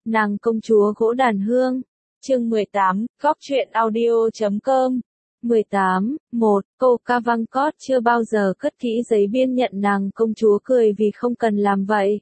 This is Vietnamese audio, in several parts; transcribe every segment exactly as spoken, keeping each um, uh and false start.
Nàng công chúa gỗ đàn hương. Chương mười tám, góc truyện audio chấm com. mười tám, một, cô Cavancott chưa bao giờ cất kỹ giấy biên nhận nàng công chúa cười vì không cần làm vậy.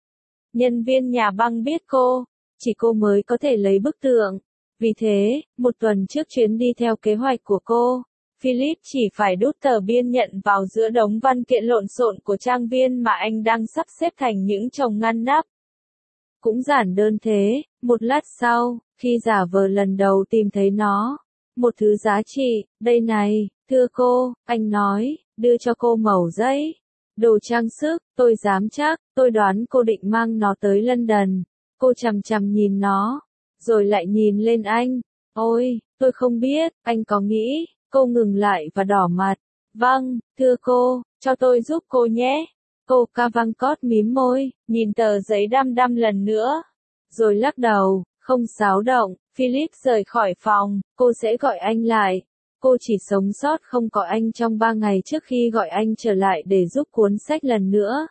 Nhân viên nhà băng biết cô, chỉ cô mới có thể lấy bức tượng. Vì thế, một tuần trước chuyến đi theo kế hoạch của cô, Philip chỉ phải đút tờ biên nhận vào giữa đống văn kiện lộn xộn của trang viên mà anh đang sắp xếp thành những chồng ngăn nắp. Cũng giản đơn thế, một lát sau, khi giả vờ lần đầu tìm thấy nó, một thứ giá trị, đây này, thưa cô, anh nói, đưa cho cô mẩu giấy. Đồ trang sức, tôi dám chắc, tôi đoán cô định mang nó tới London. Cô chằm chằm nhìn nó, rồi lại nhìn lên anh. Ôi, tôi không biết, anh có nghĩ, cô ngừng lại và đỏ mặt. Vâng, thưa cô, cho tôi giúp cô nhé. Cô Cavancott mím môi, nhìn tờ giấy đăm đăm lần nữa, rồi lắc đầu, không xáo động. Philip rời khỏi phòng, cô sẽ gọi anh lại. Cô chỉ sống sót không có anh trong ba ngày trước khi gọi anh trở lại để giúp cuốn sách lần nữa.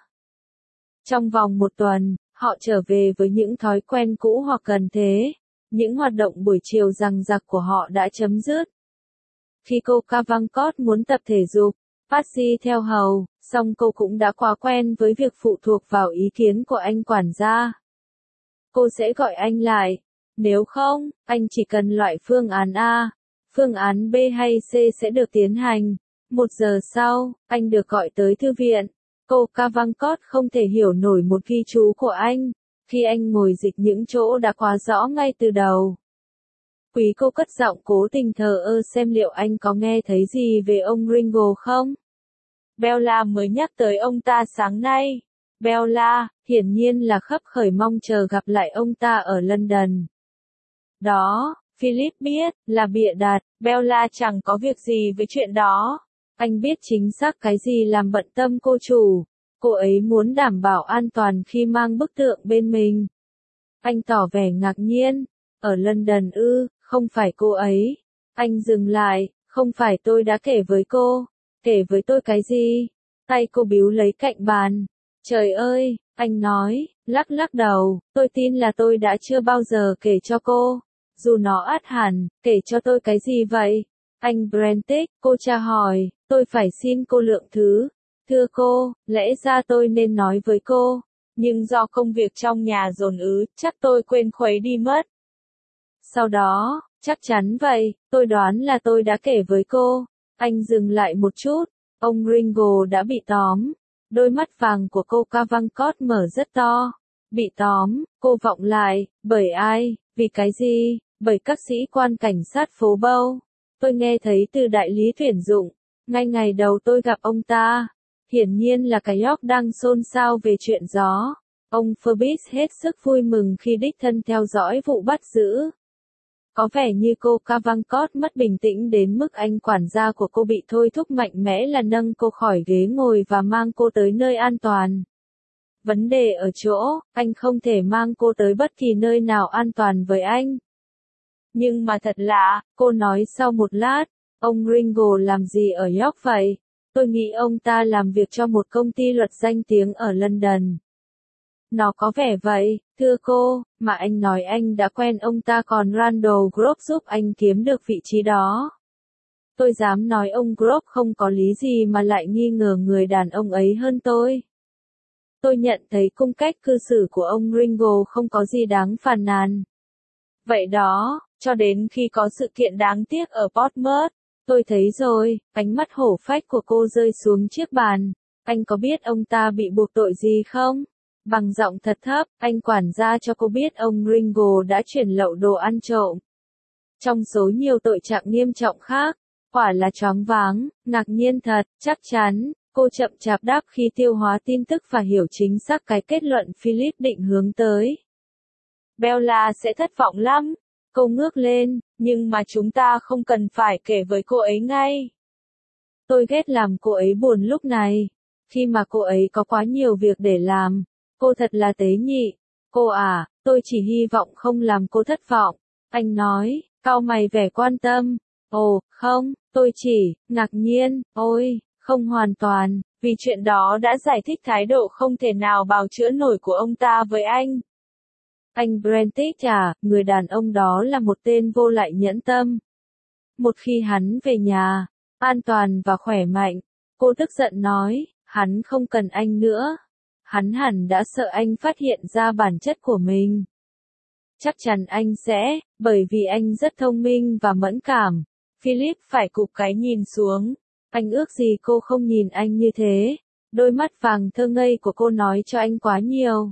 Trong vòng một tuần, họ trở về với những thói quen cũ hoặc gần thế. Những hoạt động buổi chiều rằng rặc của họ đã chấm dứt. Khi cô Cavancott muốn tập thể dục, Patsy theo hầu, song cô cũng đã quá quen với việc phụ thuộc vào ý kiến của anh quản gia. Cô sẽ gọi anh lại. Nếu không, anh chỉ cần loại phương án A. Phương án B hay C sẽ được tiến hành. Một giờ sau, anh được gọi tới thư viện. Cô Cavancott không thể hiểu nổi một ghi chú của anh, khi anh ngồi dịch những chỗ đã quá rõ ngay từ đầu. Quý cô cất giọng cố tình thờ ơ xem liệu anh có nghe thấy gì về ông Ringo không? Bella mới nhắc tới ông ta sáng nay. Bella, hiển nhiên là khấp khởi mong chờ gặp lại ông ta ở London. Đó, Philip biết, là bịa đặt, Bella chẳng có việc gì với chuyện đó. Anh biết chính xác cái gì làm bận tâm cô chủ. Cô ấy muốn đảm bảo an toàn khi mang bức tượng bên mình. Anh tỏ vẻ ngạc nhiên. Ở London ư, không phải cô ấy. Anh dừng lại, không phải tôi đã kể với cô. Kể với tôi cái gì? Tay cô bíu lấy cạnh bàn. Trời ơi, anh nói, lắc lắc đầu, tôi tin là tôi đã chưa bao giờ kể cho cô. Dù nó át hẳn, kể cho tôi cái gì vậy? Anh Brentic, cô tra hỏi, tôi phải xin cô lượng thứ. Thưa cô, lẽ ra tôi nên nói với cô, nhưng do công việc trong nhà dồn ứ, chắc tôi quên khuấy đi mất. Sau đó, chắc chắn vậy, tôi đoán là tôi đã kể với cô. Anh dừng lại một chút, ông Ringo đã bị tóm. Đôi mắt vàng của cô Cavancott mở rất to. Bị tóm, cô vọng lại, bởi ai, vì cái gì, bởi các sĩ quan cảnh sát phố Bow. Tôi nghe thấy từ đại lý tuyển dụng, ngay ngày đầu tôi gặp ông ta. Hiển nhiên là cái York đang xôn xao về chuyện gió. Ông Phoebus hết sức vui mừng khi đích thân theo dõi vụ bắt giữ. Có vẻ như cô Cavancott mất bình tĩnh đến mức anh quản gia của cô bị thôi thúc mạnh mẽ là nâng cô khỏi ghế ngồi và mang cô tới nơi an toàn. Vấn đề ở chỗ, anh không thể mang cô tới bất kỳ nơi nào an toàn với anh. Nhưng mà thật lạ, cô nói sau một lát, ông Ringo làm gì ở York vậy? Tôi nghĩ ông ta làm việc cho một công ty luật danh tiếng ở London. Nó có vẻ vậy, thưa cô, mà anh nói anh đã quen ông ta còn Randall Group giúp anh kiếm được vị trí đó. Tôi dám nói ông Group không có lý gì mà lại nghi ngờ người đàn ông ấy hơn tôi. Tôi nhận thấy cung cách cư xử của ông Ringo không có gì đáng phàn nàn. Vậy đó, cho đến khi có sự kiện đáng tiếc ở Portsmouth, tôi thấy rồi, ánh mắt hổ phách của cô rơi xuống chiếc bàn. Anh có biết ông ta bị buộc tội gì không? Bằng giọng thật thấp, anh quản gia cho cô biết ông Ringo đã chuyển lậu đồ ăn trộm. Trong số nhiều tội trạng nghiêm trọng khác, quả là choáng váng, ngạc nhiên thật, chắc chắn, cô chậm chạp đáp khi tiêu hóa tin tức và hiểu chính xác cái kết luận Philip định hướng tới. Bella sẽ thất vọng lắm. Cô ngước lên, nhưng mà chúng ta không cần phải kể với cô ấy ngay. Tôi ghét làm cô ấy buồn lúc này, khi mà cô ấy có quá nhiều việc để làm. Cô thật là tế nhị. Cô à, tôi chỉ hy vọng không làm cô thất vọng. Anh nói, cau mày vẻ quan tâm. Ồ, không, tôi chỉ, ngạc nhiên, ôi, không hoàn toàn, vì chuyện đó đã giải thích thái độ không thể nào bào chữa nổi của ông ta với anh. Anh Brentich à, người đàn ông đó là một tên vô lại nhẫn tâm. Một khi hắn về nhà, an toàn và khỏe mạnh, cô tức giận nói, hắn không cần anh nữa. Hắn hẳn đã sợ anh phát hiện ra bản chất của mình. Chắc chắn anh sẽ, bởi vì anh rất thông minh và mẫn cảm. Philip phải cụp cái nhìn xuống. Anh ước gì cô không nhìn anh như thế. Đôi mắt vàng thơ ngây của cô nói cho anh quá nhiều.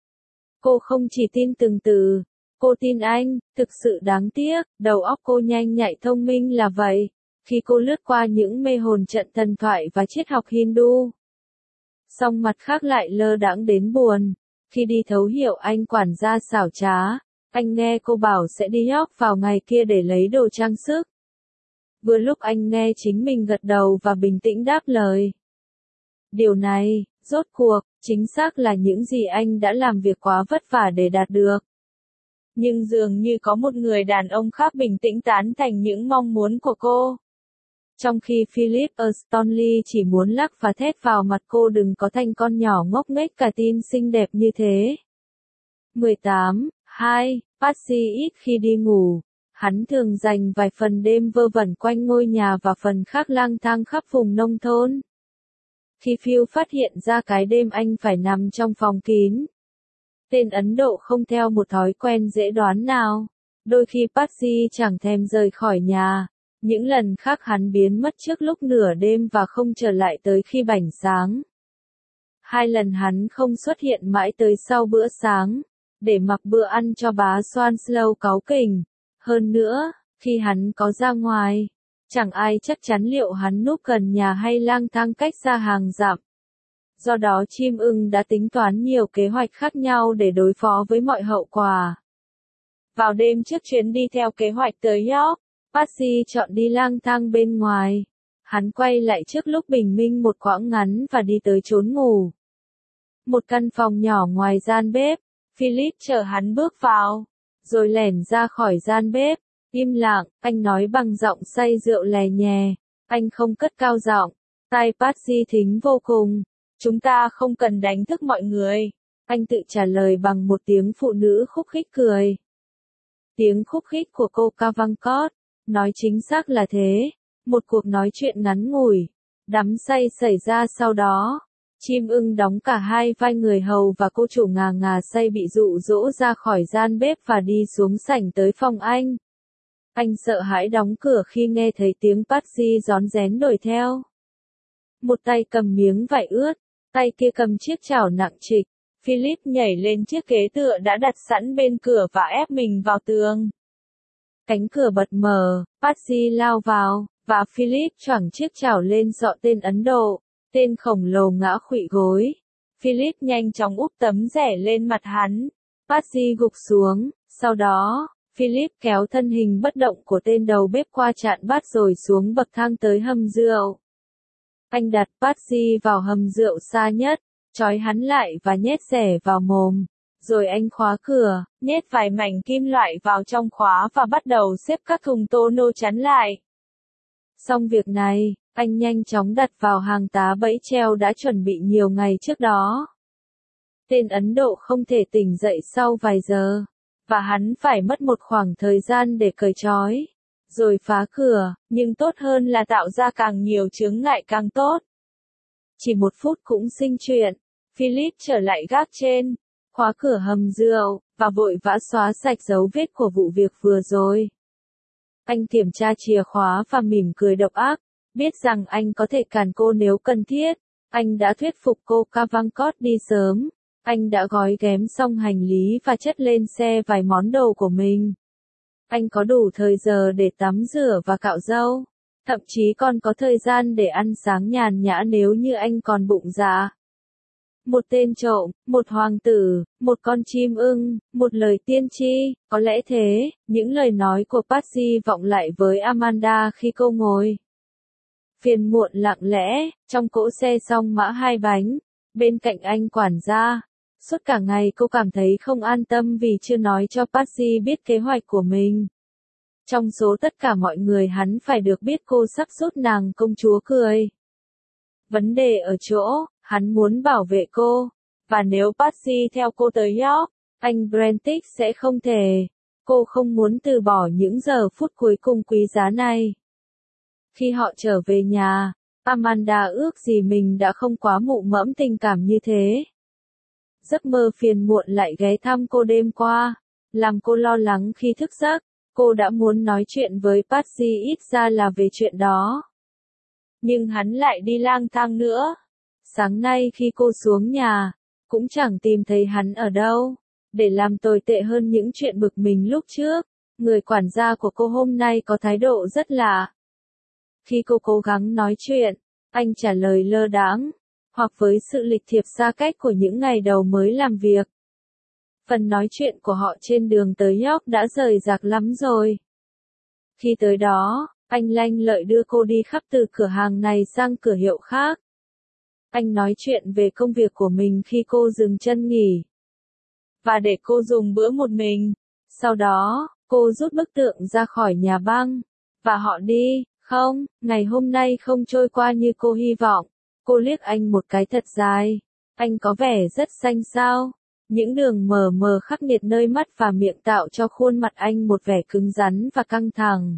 Cô không chỉ tin từng từ. Cô tin anh, thực sự đáng tiếc, đầu óc cô nhanh nhạy thông minh là vậy. Khi cô lướt qua những mê hồn trận thần thoại và triết học Hindu. Song mặt khác lại lơ đãng đến buồn. Khi đi thấu hiểu anh quản gia xảo trá, anh nghe cô bảo sẽ đi York vào ngày kia để lấy đồ trang sức. Vừa lúc anh nghe chính mình gật đầu và bình tĩnh đáp lời. Điều này, rốt cuộc, chính xác là những gì anh đã làm việc quá vất vả để đạt được. Nhưng dường như có một người đàn ông khác bình tĩnh tán thành những mong muốn của cô. Trong khi Philip Stanley chỉ muốn lắc và thét vào mặt cô đừng có thành con nhỏ ngốc nghếch cả tin xinh đẹp như thế. mười tám. hai. Patsy ít khi đi ngủ. Hắn thường dành vài phần đêm vơ vẩn quanh ngôi nhà và phần khác lang thang khắp vùng nông thôn. Khi Phil phát hiện ra cái đêm anh phải nằm trong phòng kín. Tên Ấn Độ không theo một thói quen dễ đoán nào. Đôi khi Patsy chẳng thèm rời khỏi nhà. Những lần khác hắn biến mất trước lúc nửa đêm và không trở lại tới khi bảnh sáng. Hai lần hắn không xuất hiện mãi tới sau bữa sáng, để mặc bữa ăn cho bá Swanslow cáu kỉnh. Hơn nữa, khi hắn có ra ngoài, chẳng ai chắc chắn liệu hắn núp gần nhà hay lang thang cách xa hàng dặm. Do đó chim ưng đã tính toán nhiều kế hoạch khác nhau để đối phó với mọi hậu quả. Vào đêm trước chuyến đi theo kế hoạch tới York, Patsy chọn đi lang thang bên ngoài. Hắn quay lại trước lúc bình minh một quãng ngắn và đi tới chốn ngủ. Một căn phòng nhỏ ngoài gian bếp, Philip chờ hắn bước vào, rồi lẻn ra khỏi gian bếp. Im lặng, anh nói bằng giọng say rượu lè nhè. Anh không cất cao giọng. Tai Patsy thính vô cùng. Chúng ta không cần đánh thức mọi người. Anh tự trả lời bằng một tiếng phụ nữ khúc khích cười. Tiếng khúc khích của cô Cavancott. Nói chính xác là thế. Một cuộc nói chuyện ngắn ngủi, đắm say xảy ra sau đó. Chim ưng đóng cả hai vai người hầu và cô chủ ngà ngà say bị dụ dỗ ra khỏi gian bếp và đi xuống sảnh tới phòng anh. Anh sợ hãi đóng cửa khi nghe thấy tiếng Patsy rón rén đuổi theo. Một tay cầm miếng vải ướt, tay kia cầm chiếc chảo nặng trịch. Philip nhảy lên chiếc ghế tựa đã đặt sẵn bên cửa và ép mình vào tường. Cánh cửa bật mở, Patsy lao vào, và Philip choảng chiếc chảo lên dọ tên Ấn Độ. Tên khổng lồ ngã khuỵu gối. Philip nhanh chóng úp tấm rẻ lên mặt hắn. Patsy gục xuống, sau đó, Philip kéo thân hình bất động của tên đầu bếp qua chạn bát rồi xuống bậc thang tới hầm rượu. Anh đặt Patsy vào hầm rượu xa nhất, trói hắn lại và nhét rẻ vào mồm. Rồi anh khóa cửa, nhét vài mảnh kim loại vào trong khóa và bắt đầu xếp các thùng tonneau chắn lại. Xong việc này, anh nhanh chóng đặt vào hàng tá bẫy treo đã chuẩn bị nhiều ngày trước đó. Tên Ấn Độ không thể tỉnh dậy sau vài giờ, và hắn phải mất một khoảng thời gian để cởi trói, rồi phá cửa, nhưng tốt hơn là tạo ra càng nhiều chướng ngại càng tốt. Chỉ một phút cũng sinh chuyện, Philip trở lại gác trên, khóa cửa hầm rượu, và vội vã xóa sạch dấu vết của vụ việc vừa rồi. Anh kiểm tra chìa khóa và mỉm cười độc ác, biết rằng anh có thể cản cô nếu cần thiết. Anh đã thuyết phục cô Cavancott đi sớm. Anh đã gói ghém xong hành lý và chất lên xe vài món đồ của mình. Anh có đủ thời giờ để tắm rửa và cạo râu. Thậm chí còn có thời gian để ăn sáng nhàn nhã nếu như anh còn bụng dạ. Một tên trộm, một hoàng tử, một con chim ưng, một lời tiên tri, có lẽ thế, những lời nói của Patsy vọng lại với Amanda khi cô ngồi. Phiền muộn lặng lẽ, trong cỗ xe song mã hai bánh, bên cạnh anh quản gia. Suốt cả ngày cô cảm thấy không an tâm vì chưa nói cho Patsy biết kế hoạch của mình. Trong số tất cả mọi người hắn phải được biết cô sắp rút nàng công chúa cười. Vấn đề ở chỗ, hắn muốn bảo vệ cô, và nếu Patsy theo cô tới York, Anh Brentic sẽ không thể. Cô không muốn từ bỏ những giờ phút cuối cùng quý giá này. Khi họ trở về nhà, Amanda ước gì mình đã không quá mụ mẫm tình cảm như thế. Giấc mơ phiền muộn lại ghé thăm cô đêm qua, làm cô lo lắng khi thức giấc. Cô đã muốn nói chuyện với Patsy ít ra là về chuyện đó. Nhưng hắn lại đi lang thang nữa. Sáng nay khi cô xuống nhà, cũng chẳng tìm thấy hắn ở đâu. Để làm tồi tệ hơn những chuyện bực mình lúc trước, người quản gia của cô hôm nay có thái độ rất lạ. Khi cô cố gắng nói chuyện, anh trả lời lơ đãng, hoặc với sự lịch thiệp xa cách của những ngày đầu mới làm việc. Phần nói chuyện của họ trên đường tới York đã rời rạc lắm rồi. Khi tới đó, anh lanh lợi đưa cô đi khắp từ cửa hàng này sang cửa hiệu khác. Anh nói chuyện về công việc của mình khi cô dừng chân nghỉ. Và để cô dùng bữa một mình. Sau đó, cô rút bức tượng ra khỏi nhà băng. Và họ đi. Không, ngày hôm nay không trôi qua như cô hy vọng. Cô liếc anh một cái thật dài. Anh có vẻ rất xanh xao. Những đường mờ mờ khắc nghiệt nơi mắt và miệng tạo cho khuôn mặt anh một vẻ cứng rắn và căng thẳng.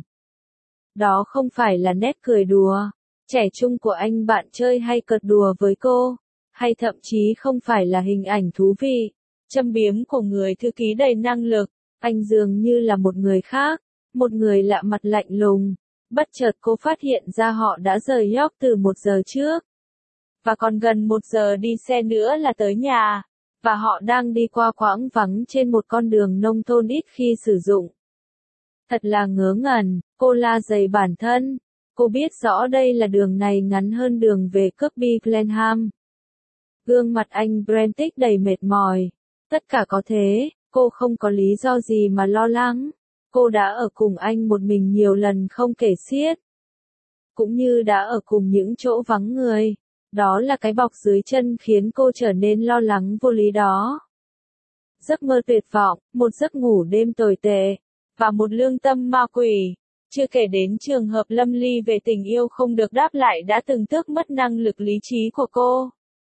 Đó không phải là nét cười đùa, trẻ trung của anh bạn chơi hay cợt đùa với cô, hay thậm chí không phải là hình ảnh thú vị, châm biếm của người thư ký đầy năng lực. Anh dường như là một người khác, một người lạ mặt lạnh lùng. Bất chợt cô phát hiện ra họ đã rời York từ một giờ trước. Và còn gần một giờ đi xe nữa là tới nhà. Và họ đang đi qua quãng vắng trên một con đường nông thôn ít khi sử dụng. Thật là ngớ ngẩn, cô la dày bản thân. Cô biết rõ đây là đường này ngắn hơn đường về Kirkby Glenham. Gương mặt anh Brentic đầy mệt mỏi. Tất cả có thế, cô không có lý do gì mà lo lắng. Cô đã ở cùng anh một mình nhiều lần không kể xiết. Cũng như đã ở cùng những chỗ vắng người. Đó là cái bọc dưới chân khiến cô trở nên lo lắng vô lý đó. Giấc mơ tuyệt vọng, một giấc ngủ đêm tồi tệ, và một lương tâm ma quỷ. Chưa kể đến trường hợp lâm ly về tình yêu không được đáp lại đã từng tước mất năng lực lý trí của cô.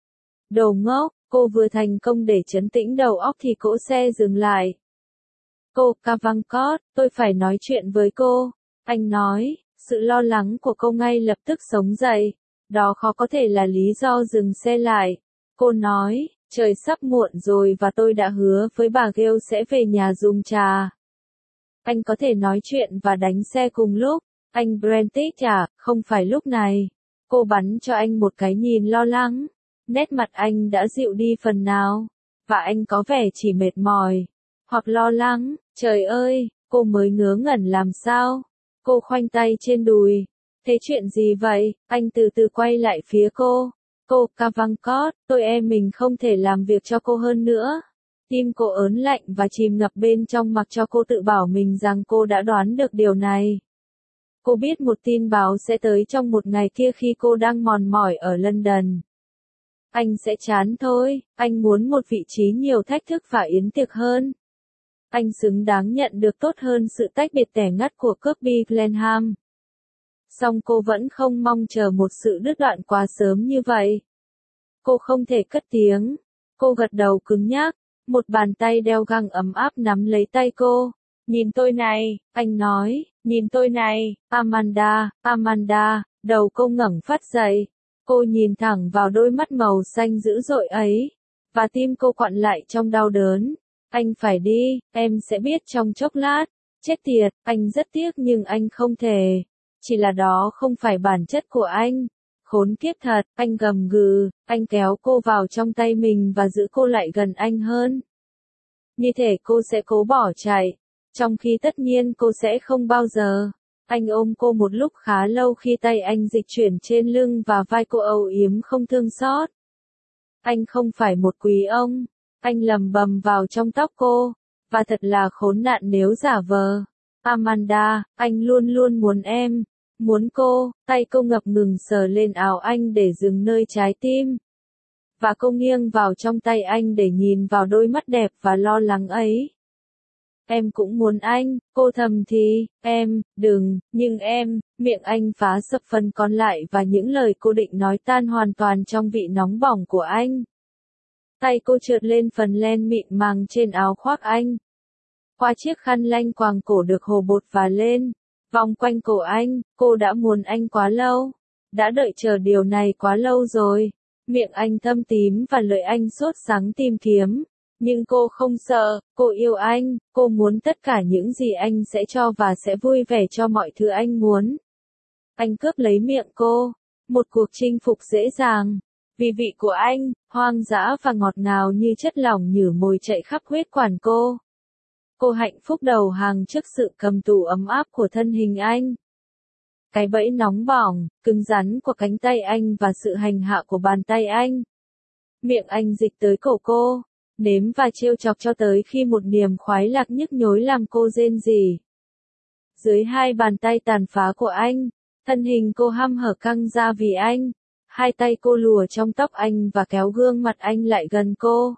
Đồ ngốc, cô vừa thành công để trấn tĩnh đầu óc thì cỗ xe dừng lại. Cô Cavancott, tôi phải nói chuyện với cô. Anh nói, sự lo lắng của cô ngay lập tức sống dậy. Đó khó có thể là lý do dừng xe lại. Cô nói, trời sắp muộn rồi và tôi đã hứa với bà Gale sẽ về nhà dùng trà. Anh có thể nói chuyện và đánh xe cùng lúc. Anh Brentic à, không phải lúc này. Cô bắn cho anh một cái nhìn lo lắng. Nét mặt anh đã dịu đi phần nào. Và anh có vẻ chỉ mệt mỏi. Hoặc lo lắng. Trời ơi, cô mới ngớ ngẩn làm sao. Cô khoanh tay trên đùi. Thế chuyện gì vậy? Anh từ từ quay lại phía cô. Cô Cavancott, tôi e mình không thể làm việc cho cô hơn nữa. Tim cô ớn lạnh và chìm ngập bên trong mặc cho cô tự bảo mình rằng cô đã đoán được điều này. Cô biết một tin báo sẽ tới trong một ngày kia khi cô đang mòn mỏi ở London. Anh sẽ chán thôi, anh muốn một vị trí nhiều thách thức và yến tiệc hơn. Anh xứng đáng nhận được tốt hơn sự tách biệt tẻ ngắt của Kirkby Glenham. Song cô vẫn không mong chờ một sự đứt đoạn quá sớm như vậy. Cô không thể cất tiếng. Cô gật đầu cứng nhắc. Một bàn tay đeo găng ấm áp nắm lấy tay cô. Nhìn tôi này, anh nói, nhìn tôi này, Amanda, Amanda, đầu cô ngẩng phát dậy. Cô nhìn thẳng vào đôi mắt màu xanh dữ dội ấy. Và tim cô quặn lại trong đau đớn. Anh phải đi, em sẽ biết trong chốc lát. Chết tiệt, anh rất tiếc nhưng anh không thể. Chỉ là đó không phải bản chất của anh. Khốn kiếp thật, anh gầm gừ, anh kéo cô vào trong tay mình và giữ cô lại gần anh hơn. Như thể cô sẽ cố bỏ chạy, trong khi tất nhiên cô sẽ không bao giờ. Anh ôm cô một lúc khá lâu khi tay anh dịch chuyển trên lưng và vai cô âu yếm không thương xót. Anh không phải một quý ông, anh lầm bầm vào trong tóc cô, và thật là khốn nạn nếu giả vờ. Amanda, anh luôn luôn muốn em. Muốn cô, tay cô ngập ngừng sờ lên áo anh để dừng nơi trái tim. Và cô nghiêng vào trong tay anh để nhìn vào đôi mắt đẹp và lo lắng ấy. Em cũng muốn anh, cô thầm thì, em, đừng, nhưng em, miệng anh phá sập phần còn lại và những lời cô định nói tan hoàn toàn trong vị nóng bỏng của anh. Tay cô trượt lên phần len mịn màng trên áo khoác anh. Qua chiếc khăn lanh quàng cổ được hồ bột và lên, vòng quanh cổ anh, cô đã muốn anh quá lâu. Đã đợi chờ điều này quá lâu rồi. Miệng anh thâm tím và lưỡi anh sốt sắng tìm kiếm. Nhưng cô không sợ, cô yêu anh, cô muốn tất cả những gì anh sẽ cho và sẽ vui vẻ cho mọi thứ anh muốn. Anh cướp lấy miệng cô. Một cuộc chinh phục dễ dàng. Vì vị của anh, hoang dã và ngọt ngào như chất lỏng nhử mồi chạy khắp huyết quản cô. Cô hạnh phúc đầu hàng trước sự cầm tù ấm áp của thân hình anh. Cái bẫy nóng bỏng, cứng rắn của cánh tay anh và sự hành hạ của bàn tay anh. Miệng anh dịch tới cổ cô, nếm và trêu chọc cho tới khi một niềm khoái lạc nhức nhối làm cô rên rỉ. Dưới hai bàn tay tàn phá của anh, thân hình cô hăm hở căng ra vì anh. Hai tay cô lùa trong tóc anh và kéo gương mặt anh lại gần cô.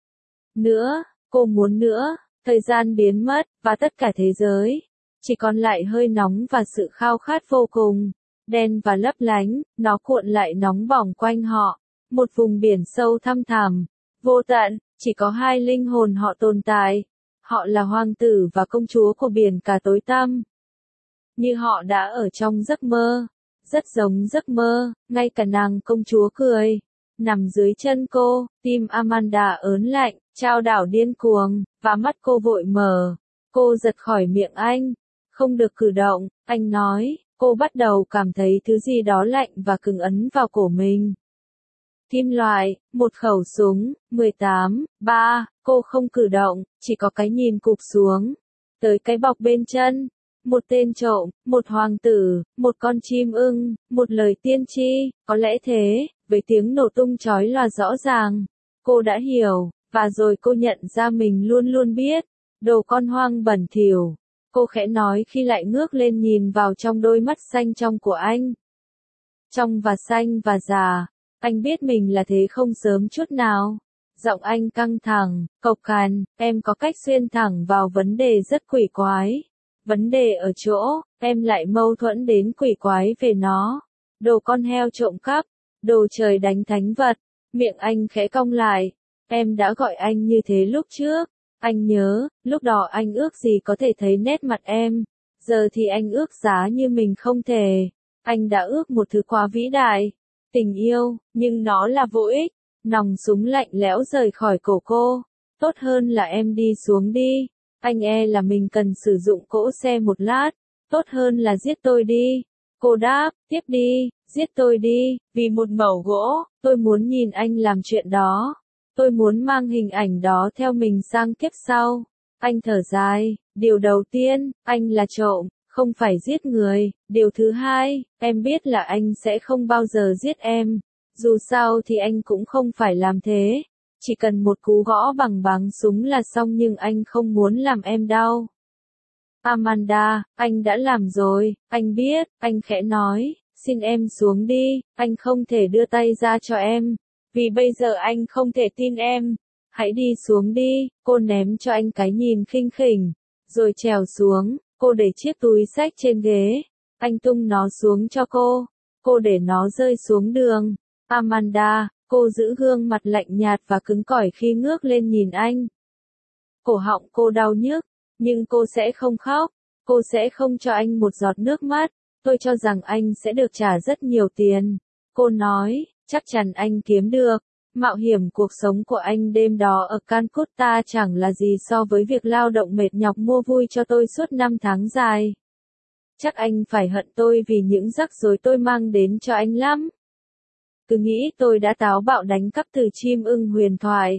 Nữa, cô muốn nữa, thời gian biến mất, và tất cả thế giới. Chỉ còn lại hơi nóng và sự khao khát vô cùng. Đen và lấp lánh, nó cuộn lại nóng bỏng quanh họ. Một vùng biển sâu thăm thẳm, vô tận, chỉ có hai linh hồn họ tồn tại. Họ là hoàng tử và công chúa của biển cả tối tăm. Như họ đã ở trong giấc mơ. Rất giống giấc mơ, ngay cả nàng công chúa cười. Nằm dưới chân cô, tim Amanda ớn lạnh, trao đảo điên cuồng, và mắt cô vội mở. Cô giật khỏi miệng anh. Không được cử động, anh nói. Cô bắt đầu cảm thấy thứ gì đó lạnh và cứng ấn vào cổ mình. Kim loại, một khẩu súng, mười tám, ba, cô không cử động, chỉ có cái nhìn cụp xuống. Tới cái bọc bên chân. Một tên trộm, một hoàng tử, một con chim ưng, một lời tiên tri, có lẽ thế, với tiếng nổ tung chói lòa rõ ràng. Cô đã hiểu, và rồi cô nhận ra mình luôn luôn biết. Đồ con hoang bẩn thỉu. Cô khẽ nói khi lại ngước lên nhìn vào trong đôi mắt xanh trong của anh. Trong và xanh và già, anh biết mình là thế không sớm chút nào. Giọng anh căng thẳng, cộc cằn, em có cách xuyên thẳng vào vấn đề rất quỷ quái. Vấn đề ở chỗ, em lại mâu thuẫn đến quỷ quái về nó. Đồ con heo trộm cắp, đồ trời đánh thánh vật. Miệng anh khẽ cong lại. Em đã gọi anh như thế lúc trước. Anh nhớ, lúc đó anh ước gì có thể thấy nét mặt em. Giờ thì anh ước giá như mình không thể. Anh đã ước một thứ quá vĩ đại. Tình yêu, nhưng nó là vô ích. Nòng súng lạnh lẽo rời khỏi cổ cô. Tốt hơn là em đi xuống đi. Anh e là mình cần sử dụng cỗ xe một lát. Tốt hơn là giết tôi đi. Cô đáp, tiếp đi, giết tôi đi, vì một mẩu gỗ, tôi muốn nhìn anh làm chuyện đó. Tôi muốn mang hình ảnh đó theo mình sang kiếp sau. Anh thở dài, điều đầu tiên, anh là trộm, không phải giết người. Điều thứ hai, em biết là anh sẽ không bao giờ giết em. Dù sao thì anh cũng không phải làm thế. Chỉ cần một cú gõ bằng báng súng là xong nhưng anh không muốn làm em đau. Amanda, anh đã làm rồi, anh biết, anh khẽ nói, xin em xuống đi, anh không thể đưa tay ra cho em. Vì bây giờ anh không thể tin em. Hãy đi xuống đi, cô ném cho anh cái nhìn khinh khỉnh. Rồi trèo xuống, cô để chiếc túi xách trên ghế. Anh tung nó xuống cho cô. Cô để nó rơi xuống đường. Amanda, cô giữ gương mặt lạnh nhạt và cứng cỏi khi ngước lên nhìn anh. Cổ họng cô đau nhức, nhưng cô sẽ không khóc. Cô sẽ không cho anh một giọt nước mắt. Tôi cho rằng anh sẽ được trả rất nhiều tiền. Cô nói, chắc chắn anh kiếm được. Mạo hiểm cuộc sống của anh đêm đó ở Calcutta chẳng là gì so với việc lao động mệt nhọc mua vui cho tôi suốt năm tháng dài. Chắc anh phải hận tôi vì những rắc rối tôi mang đến cho anh lắm. Cứ nghĩ tôi đã táo bạo đánh cắp từ chim ưng huyền thoại.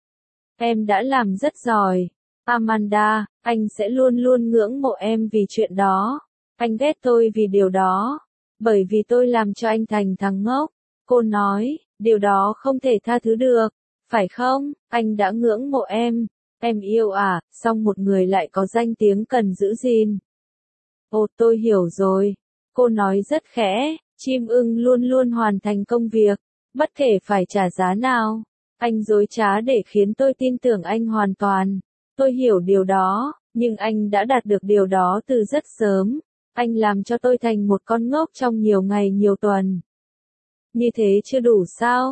Em đã làm rất giỏi. Amanda, anh sẽ luôn luôn ngưỡng mộ em vì chuyện đó. Anh ghét tôi vì điều đó. Bởi vì tôi làm cho anh thành thằng ngốc. Cô nói, điều đó không thể tha thứ được. Phải không? Anh đã ngưỡng mộ em. Em yêu à, song một người lại có danh tiếng cần giữ gìn. Ồ, tôi hiểu rồi. Cô nói rất khẽ, chim ưng luôn luôn hoàn thành công việc, bất kể phải trả giá nào. Anh dối trá để khiến tôi tin tưởng anh hoàn toàn. Tôi hiểu điều đó, nhưng anh đã đạt được điều đó từ rất sớm. Anh làm cho tôi thành một con ngốc trong nhiều ngày nhiều tuần. Như thế chưa đủ sao?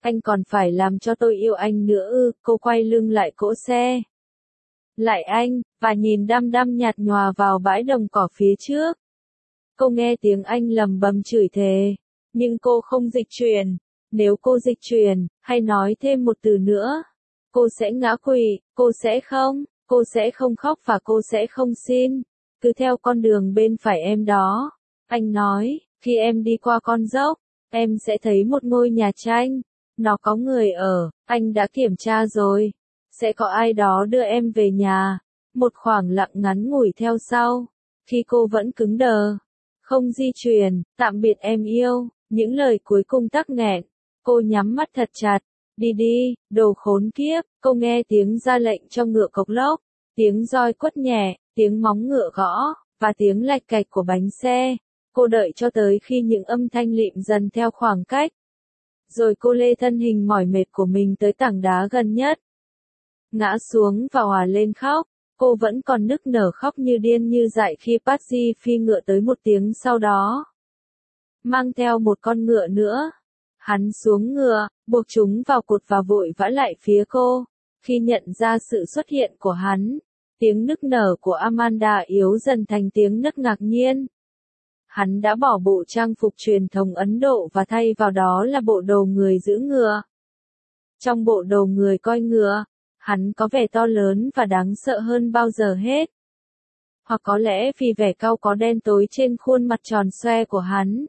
Anh còn phải làm cho tôi yêu anh nữa ư? Cô quay lưng lại cỗ xe. Lại anh, và nhìn đăm đăm nhạt nhòa vào bãi đồng cỏ phía trước. Cô nghe tiếng anh lầm bầm chửi thề, nhưng cô không dịch chuyển. Nếu cô dịch chuyển, hay nói thêm một từ nữa, cô sẽ ngã quỵ, cô sẽ không, cô sẽ không khóc và cô sẽ không xin. Cứ theo con đường bên phải em đó. Anh nói, khi em đi qua con dốc, em sẽ thấy một ngôi nhà tranh. Nó có người ở, anh đã kiểm tra rồi. Sẽ có ai đó đưa em về nhà. Một khoảng lặng ngắn ngủi theo sau. Khi cô vẫn cứng đờ, không di chuyển, tạm biệt em yêu. Những lời cuối cùng tắc nghẹn. Cô nhắm mắt thật chặt. Đi đi, đồ khốn kiếp. Cô nghe tiếng ra lệnh cho ngựa cộc lốc. Tiếng roi quất nhẹ, tiếng móng ngựa gõ, và tiếng lạch cạch của bánh xe. Cô đợi cho tới khi những âm thanh lịm dần theo khoảng cách. Rồi cô lê thân hình mỏi mệt của mình tới tảng đá gần nhất. Ngã xuống và òa lên khóc. Cô vẫn còn nức nở khóc như điên như dại khi Patsy phi ngựa tới một tiếng sau đó. Mang theo một con ngựa nữa. Hắn xuống ngựa, buộc chúng vào cột và vội vã lại phía cô. Khi nhận ra sự xuất hiện của hắn, tiếng nức nở của Amanda yếu dần thành tiếng nức ngạc nhiên. Hắn đã bỏ bộ trang phục truyền thống Ấn Độ và thay vào đó là bộ đồ người giữ ngựa. Trong bộ đồ người coi ngựa, hắn có vẻ to lớn và đáng sợ hơn bao giờ hết. Hoặc có lẽ vì vẻ cau có đen tối trên khuôn mặt tròn xoe của hắn.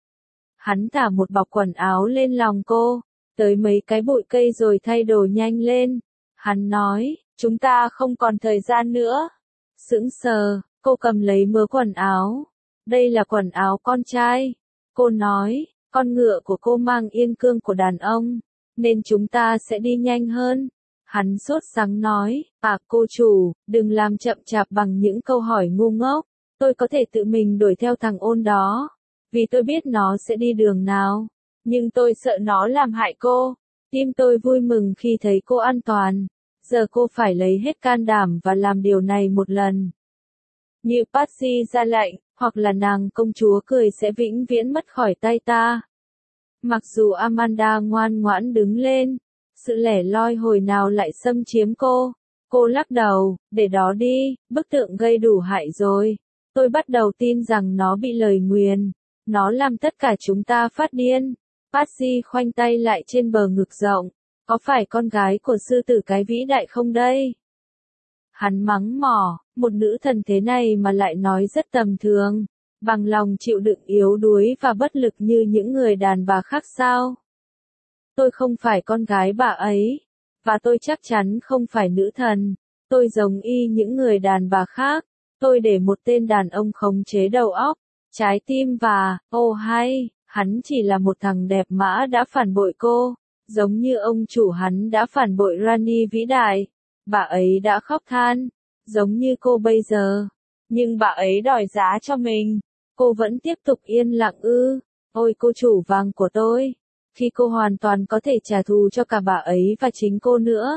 Hắn thả một bọc quần áo lên lòng cô, tới mấy cái bụi cây rồi thay đồ nhanh lên. Hắn nói, chúng ta không còn thời gian nữa. Sững sờ, cô cầm lấy mớ quần áo. Đây là quần áo con trai. Cô nói, con ngựa của cô mang yên cương của đàn ông, nên chúng ta sẽ đi nhanh hơn. Hắn sốt sắng nói, à cô chủ, đừng làm chậm chạp bằng những câu hỏi ngu ngốc. Tôi có thể tự mình đuổi theo thằng ôn đó, vì tôi biết nó sẽ đi đường nào. Nhưng tôi sợ nó làm hại cô. Tim tôi vui mừng khi thấy cô an toàn. Giờ cô phải lấy hết can đảm và làm điều này một lần. Như Patsy ra lệnh, hoặc là nàng công chúa cười sẽ vĩnh viễn mất khỏi tay ta. Mặc dù Amanda ngoan ngoãn đứng lên, sự lẻ loi hồi nào lại xâm chiếm cô. Cô lắc đầu, để đó đi, bức tượng gây đủ hại rồi. Tôi bắt đầu tin rằng nó bị lời nguyền. Nó làm tất cả chúng ta phát điên. Patsy khoanh tay lại trên bờ ngực rộng. Có phải con gái của sư tử cái vĩ đại không đây? Hắn mắng mỏ, một nữ thần thế này mà lại nói rất tầm thường. Bằng lòng chịu đựng yếu đuối và bất lực như những người đàn bà khác sao? Tôi không phải con gái bà ấy. Và tôi chắc chắn không phải nữ thần. Tôi giống y những người đàn bà khác. Tôi để một tên đàn ông khống chế đầu óc, trái tim và, ô hay, hắn chỉ là một thằng đẹp mã đã phản bội cô. Giống như ông chủ hắn đã phản bội Rani vĩ đại. Bà ấy đã khóc than. Giống như cô bây giờ. Nhưng bà ấy đòi giá cho mình. Cô vẫn tiếp tục yên lặng ư. Ôi cô chủ vàng của tôi. Khi cô hoàn toàn có thể trả thù cho cả bà ấy và chính cô nữa.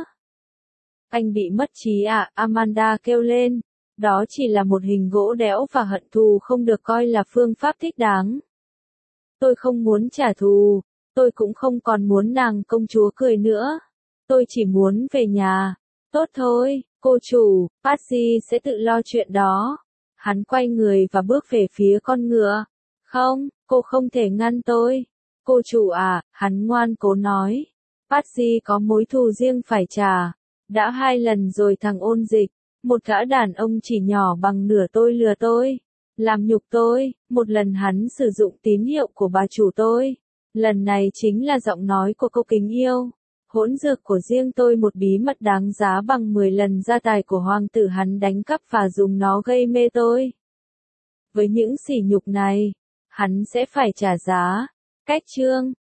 Anh bị mất trí à, Amanda kêu lên. Đó chỉ là một hình gỗ đẽo và hận thù không được coi là phương pháp thích đáng. Tôi không muốn trả thù. Tôi cũng không còn muốn nàng công chúa cười nữa. Tôi chỉ muốn về nhà. Tốt thôi, cô chủ, Patsy sẽ tự lo chuyện đó. Hắn quay người và bước về phía con ngựa. Không, cô không thể ngăn tôi. Cô chủ à, hắn ngoan cố nói. Patsy có mối thù riêng phải trả. Đã hai lần rồi thằng ôn dịch. Một gã đàn ông chỉ nhỏ bằng nửa tôi lừa tôi. Làm nhục tôi. Một lần hắn sử dụng tín hiệu của bà chủ tôi. Lần này chính là giọng nói của cô kính yêu. Hỗn dược của riêng tôi, một bí mật đáng giá bằng mười lần gia tài của hoàng tử hắn đánh cắp và dùng nó gây mê tôi. Với những sỉ nhục này, hắn sẽ phải trả giá. Cách chương